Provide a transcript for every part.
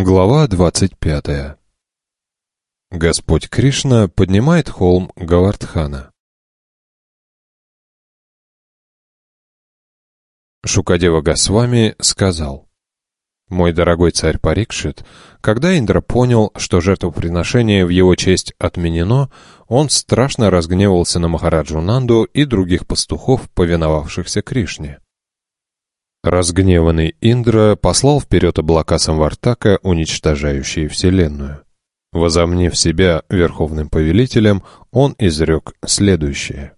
Глава 25. Господь Кришна поднимает холм Говардхана. Шукадева Госвами сказал: «Мой дорогой царь Парикшит, когда Индра понял, что жертвоприношение в его честь отменено, он страшно разгневался на Махараджу Нанду и других пастухов, повиновавшихся Кришне. Разгневанный Индра послал вперед облака Самвартака, уничтожающие вселенную. Возомнив себя верховным повелителем, он изрек следующее.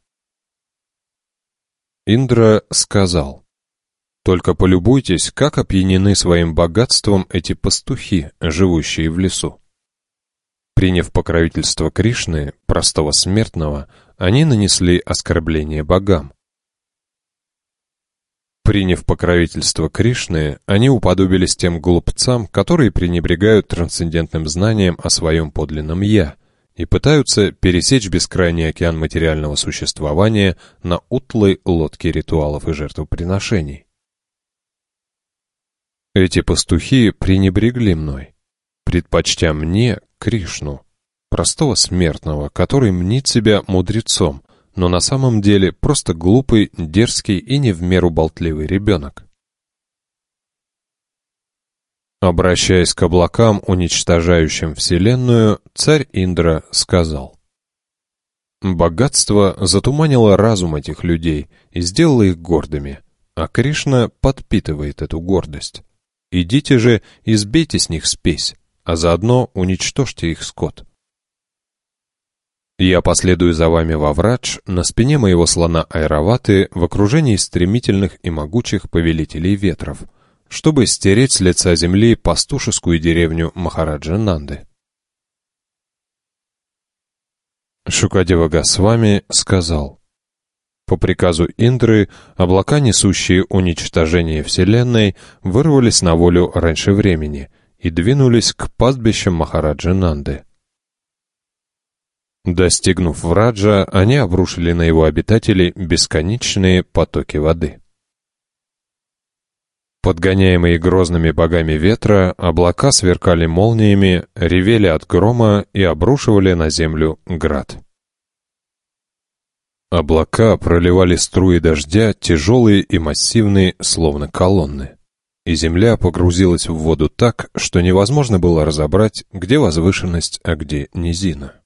Индра сказал: «Только полюбуйтесь, как опьянены своим богатством эти пастухи, живущие в лесу». Приняв покровительство Кришны, простого смертного, они нанесли оскорбление богам. Приняв покровительство Кришны, они уподобились тем глупцам, которые пренебрегают трансцендентным знанием о своем подлинном «я» и пытаются пересечь бескрайний океан материального существования на утлой лодке ритуалов и жертвоприношений. Эти пастухи пренебрегли мной, предпочтя мне Кришну, простого смертного, который мнит себя мудрецом, но на самом деле просто глупый, дерзкий и не в меру болтливый ребенок. Обращаясь к облакам, уничтожающим Вселенную, царь Индра сказал: «Богатство затуманило разум этих людей и сделало их гордыми, а Кришна подпитывает эту гордость. Идите же и сбейте с них спесь, а заодно уничтожьте их скот. Я последую за вами во Врадж на спине моего слона Айраваты в окружении стремительных и могучих повелителей ветров, чтобы стереть с лица земли пастушескую деревню Махараджа Нанды». Шукадева Госвами сказал: «По приказу Индры облака, несущие уничтожение Вселенной, вырвались на волю раньше времени и двинулись к пастбищам Махараджа Нанды. Достигнув Враджа, они обрушили на его обитателей бесконечные потоки воды. Подгоняемые грозными богами ветра, облака сверкали молниями, ревели от грома и обрушивали на землю град. Облака проливали струи дождя, тяжелые и массивные, словно колонны, и земля погрузилась в воду так, что невозможно было разобрать, где возвышенность, а где низина.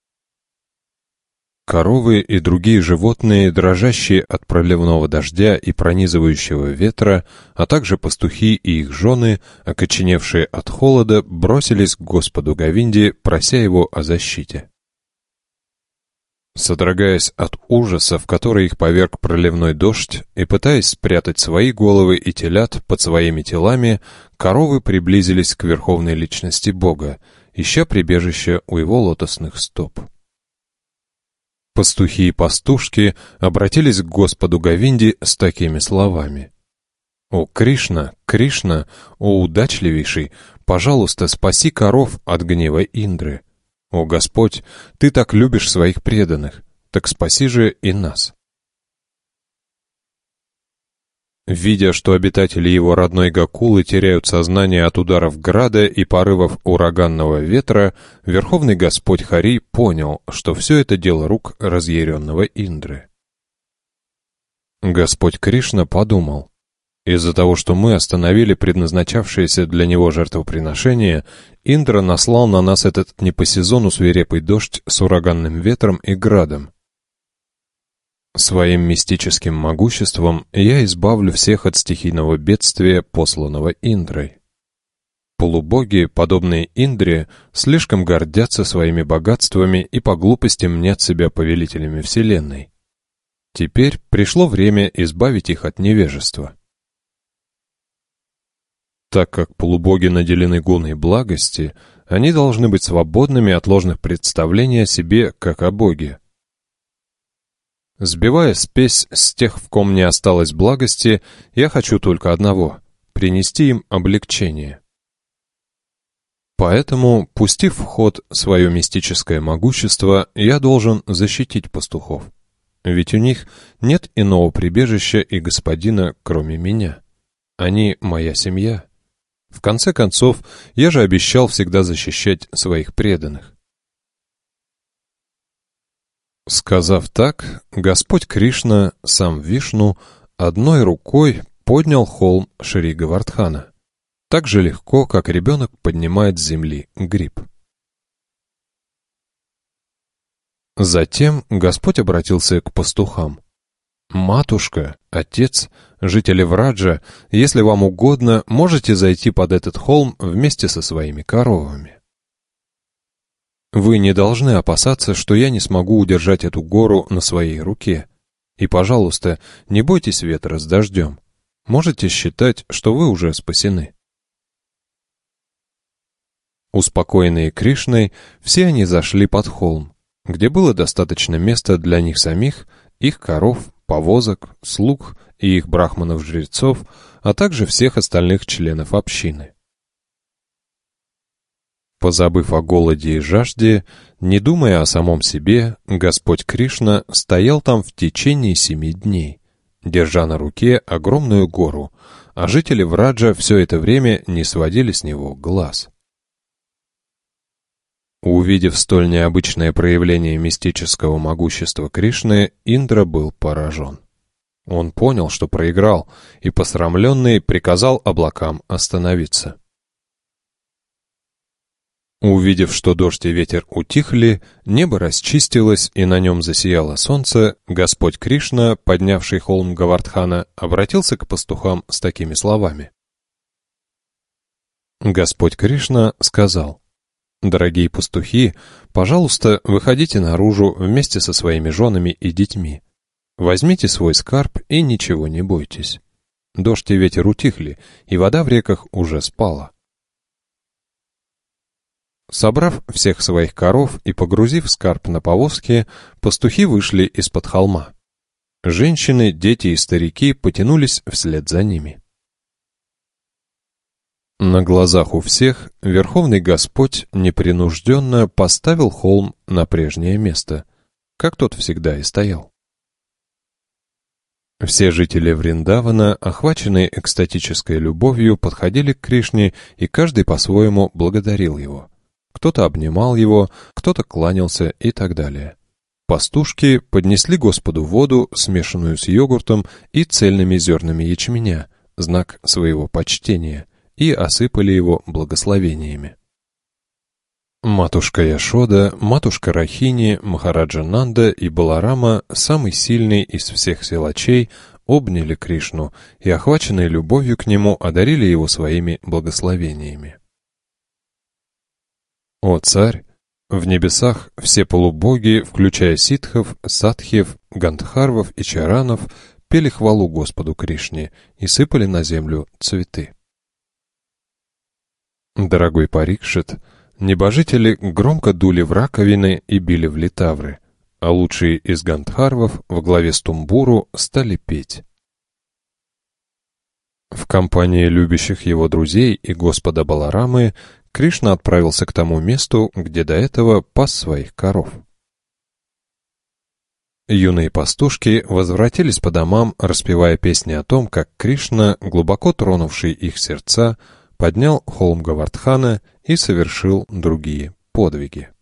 Коровы и другие животные, дрожащие от проливного дождя и пронизывающего ветра, а также пастухи и их жены, окоченевшие от холода, бросились к Господу Говинде, прося его о защите. Содрогаясь от ужаса, в который их поверг проливной дождь, и пытаясь спрятать свои головы и телят под своими телами, коровы приблизились к верховной личности Бога, ища прибежища у его лотосных стоп. Пастухи и пастушки обратились к Господу Говинде с такими словами: «О Кришна, Кришна, о удачливейший, пожалуйста, спаси коров от гнева Индры. О Господь, Ты так любишь своих преданных, так спаси же и нас». Видя, что обитатели его родной Гокулы теряют сознание от ударов града и порывов ураганного ветра, Верховный Господь Хари понял, что все это дело рук разъяренного Индры. Господь Кришна подумал: из-за того, что мы остановили предназначавшееся для него жертвоприношение, Индра наслал на нас этот не по сезону свирепый дождь с ураганным ветром и градом. Своим мистическим могуществом я избавлю всех от стихийного бедствия, посланного Индрой. Полубоги, подобные Индре, слишком гордятся своими богатствами и по глупости мнят себя повелителями Вселенной. Теперь пришло время избавить их от невежества. Так как полубоги наделены гуной благости, они должны быть свободными от ложных представлений о себе, как о Боге. Сбивая спесь с тех, в ком не осталось благости, я хочу только одного — принести им облегчение. Поэтому, пустив в ход свое мистическое могущество, я должен защитить пастухов. Ведь у них нет иного прибежища и господина, кроме меня. Они моя семья. В конце концов, я же обещал всегда защищать своих преданных. Сказав так, Господь Кришна, сам Вишну, одной рукой поднял холм Шри Говардхана, так же легко, как ребенок поднимает с земли гриб. Затем Господь обратился к пастухам. «Матушка, отец, жители Враджа, если вам угодно, можете зайти под этот холм вместе со своими коровами. Вы не должны опасаться, что я не смогу удержать эту гору на своей руке. И, пожалуйста, не бойтесь ветра с дождем. Можете считать, что вы уже спасены». Успокоенные Кришной, все они зашли под холм, где было достаточно места для них самих, их коров, повозок, слуг и их брахманов-жрецов, а также всех остальных членов общины. Позабыв о голоде и жажде, не думая о самом себе, Господь Кришна стоял там в течение 7 дней, держа на руке огромную гору, а жители Враджа все это время не сводили с него глаз. Увидев столь необычное проявление мистического могущества Кришны, Индра был поражен. Он понял, что проиграл, и, посрамленный, приказал облакам остановиться. Увидев, что дождь и ветер утихли, небо расчистилось, и на нем засияло солнце, Господь Кришна, поднявший холм Говардхана, обратился к пастухам с такими словами. Господь Кришна сказал: «Дорогие пастухи, пожалуйста, выходите наружу вместе со своими женами и детьми. Возьмите свой скарб и ничего не бойтесь. Дождь и ветер утихли, и вода в реках уже спала». Собрав всех своих коров и погрузив скарб на повозки, пастухи вышли из-под холма. Женщины, дети и старики потянулись вслед за ними. На глазах у всех Верховный Господь непринужденно поставил холм на прежнее место, как тот всегда и стоял. Все жители Вриндавана, охваченные экстатической любовью, подходили к Кришне, и каждый по-своему благодарил его. Кто-то обнимал его, кто-то кланялся и так далее. Пастушки поднесли Господу воду, смешанную с йогуртом и цельными зернами ячменя, знак своего почтения, и осыпали его благословениями. Матушка Яшода, матушка Рахини, Махараджа Нанда и Баларама, самый сильный из всех силачей, обняли Кришну и, охваченные любовью к нему, одарили его своими благословениями. «О царь! В небесах все полубоги, включая ситхов, садхьев, гандхарвов и чаранов, пели хвалу Господу Кришне и сыпали на землю цветы. Дорогой Парикшит, небожители громко дули в раковины и били в литавры, а лучшие из гандхарвов во главе с Тумбуру стали петь. В компании любящих его друзей и Господа Баларамы Кришна отправился к тому месту, где до этого пас своих коров. Юные пастушки возвратились по домам, распевая песни о том, как Кришна, глубоко тронувший их сердца, поднял холм Говардхана и совершил другие подвиги.